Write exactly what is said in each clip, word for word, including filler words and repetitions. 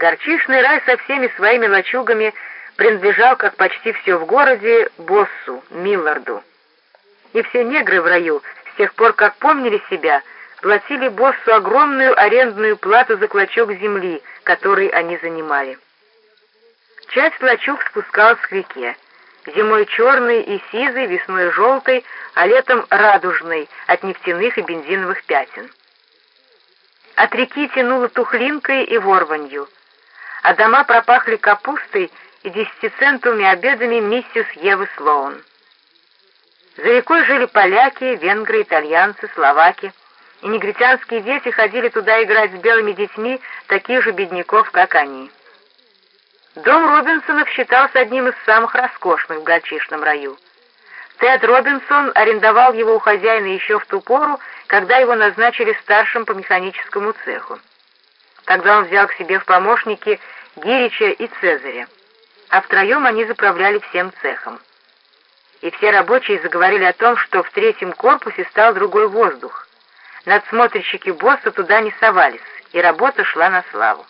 Горчичный рай со всеми своими лачугами принадлежал, как почти все в городе, боссу, Милларду. И все негры в раю, с тех пор, как помнили себя, платили боссу огромную арендную плату за клочок земли, который они занимали. Часть лачуг спускалась к реке, зимой черный и сизый, весной желтый, а летом радужный от нефтяных и бензиновых пятен. От реки тянуло тухлинкой и ворванью, а дома пропахли капустой и десятицентовыми обедами миссис Евы Слоун. За рекой жили поляки, венгры, итальянцы, словаки, и негритянские дети ходили туда играть с белыми детьми таких же бедняков, как они. Дом Робинсонов считался одним из самых роскошных в горчичном раю. Тед Робинсон арендовал его у хозяина еще в ту пору, когда его назначили старшим по механическому цеху. Тогда он взял к себе в помощники Гирича и Цезаря, а втроем они заправляли всем цехом. И все рабочие заговорили о том, что в третьем корпусе стал другой воздух. Надсмотрщики босса туда не совались, и работа шла на славу.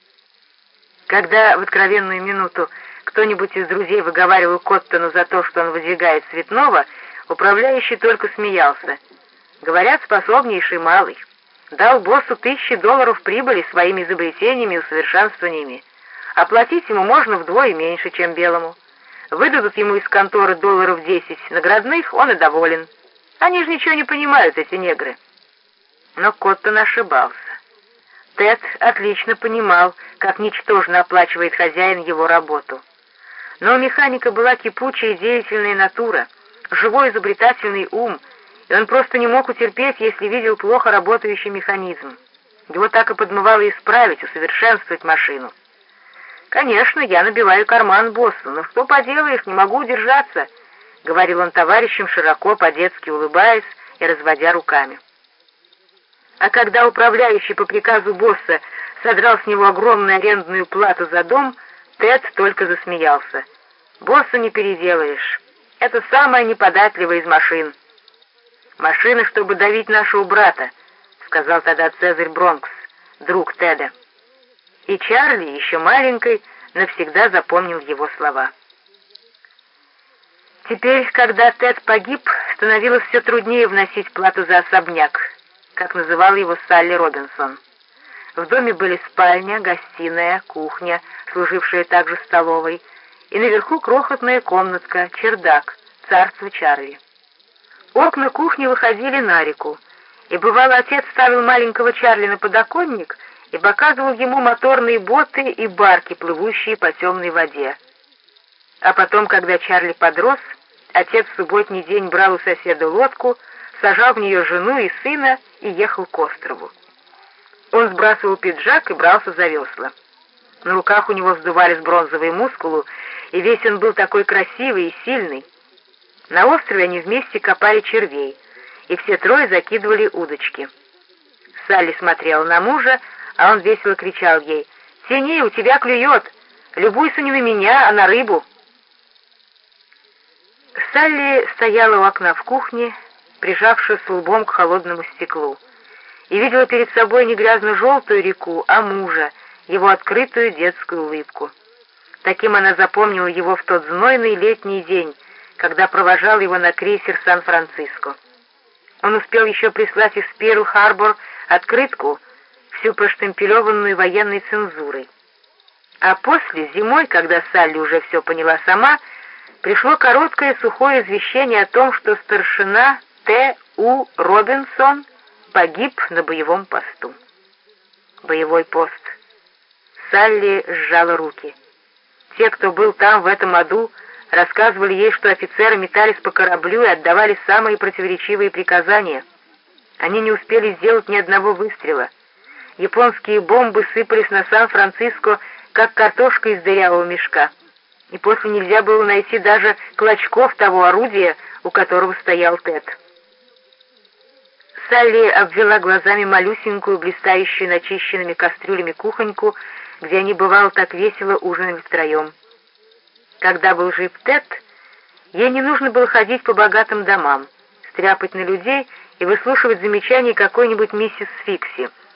Когда в откровенную минуту кто-нибудь из друзей выговаривал Коттону за то, что он выдвигает цветного, управляющий только смеялся. Говорят, способнейший малый. Дал боссу тысячи долларов прибыли своими изобретениями и усовершенствованиями. Оплатить ему можно вдвое меньше, чем белому. Выдадут ему из конторы долларов десять наградных, он и доволен. Они же ничего не понимают, эти негры. Но Коттон ошибался. Тед отлично понимал, как ничтожно оплачивает хозяин его работу. Но у механика была кипучая и деятельная натура, живой изобретательный ум, и он просто не мог утерпеть, если видел плохо работающий механизм. Его так и подмывало исправить, усовершенствовать машину. «Конечно, я набиваю карман боссу, но что поделаешь, не могу удержаться», — говорил он товарищам, широко, по-детски улыбаясь и разводя руками. А когда управляющий по приказу босса содрал с него огромную арендную плату за дом, Тед только засмеялся. «Босса не переделаешь. Это самая неподатливая из машин». «Машина, чтобы давить нашего брата», — сказал тогда Цезарь Бронкс, друг Теда. И Чарли, еще маленький, навсегда запомнил его слова. Теперь, когда Тед погиб, становилось все труднее вносить плату за особняк, как называл его Салли Робинсон. В доме были спальня, гостиная, кухня, служившая также столовой, и наверху крохотная комнатка, чердак, царство Чарли. Окна кухни выходили на реку, и бывало отец ставил маленького Чарли на подоконник и показывал ему моторные боты и барки, плывущие по темной воде. А потом, когда Чарли подрос, отец в субботний день брал у соседа лодку, сажал в нее жену и сына и ехал к острову. Он сбрасывал пиджак и брался за весла. На руках у него вздувались бронзовые мускулы, и весь он был такой красивый и сильный. На острове они вместе копали червей, и все трое закидывали удочки. Салли смотрела на мужа, а он весело кричал ей: «Тяни, у тебя клюет! Любуйся не на меня, а на рыбу!» Салли стояла у окна в кухне, прижавшись лбом к холодному стеклу, и видела перед собой не грязно-желтую реку, а мужа, его открытую детскую улыбку. Таким она запомнила его в тот знойный летний день, когда провожал его на крейсер Сан-Франциско. Он успел еще прислать из Перл-Харбор открытку, всю проштемпелеванную военной цензурой. А после, зимой, когда Салли уже все поняла сама, пришло короткое сухое извещение о том, что старшина Т. У. Робинсон погиб на боевом посту. Боевой пост. Салли сжала руки. Те, кто был там, в этом аду, рассказывали ей, что офицеры метались по кораблю и отдавали самые противоречивые приказания. Они не успели сделать ни одного выстрела. Японские бомбы сыпались на Сан-Франциско, как картошка из дырявого мешка. И после нельзя было найти даже клочков того орудия, у которого стоял Тед. Салли обвела глазами малюсенькую, блистающую начищенными кастрюлями кухоньку, где они, бывало, так весело ужинали втроем. Когда был жив Тед, ей не нужно было ходить по богатым домам, стряпать на людей и выслушивать замечания какой-нибудь миссис Фикси.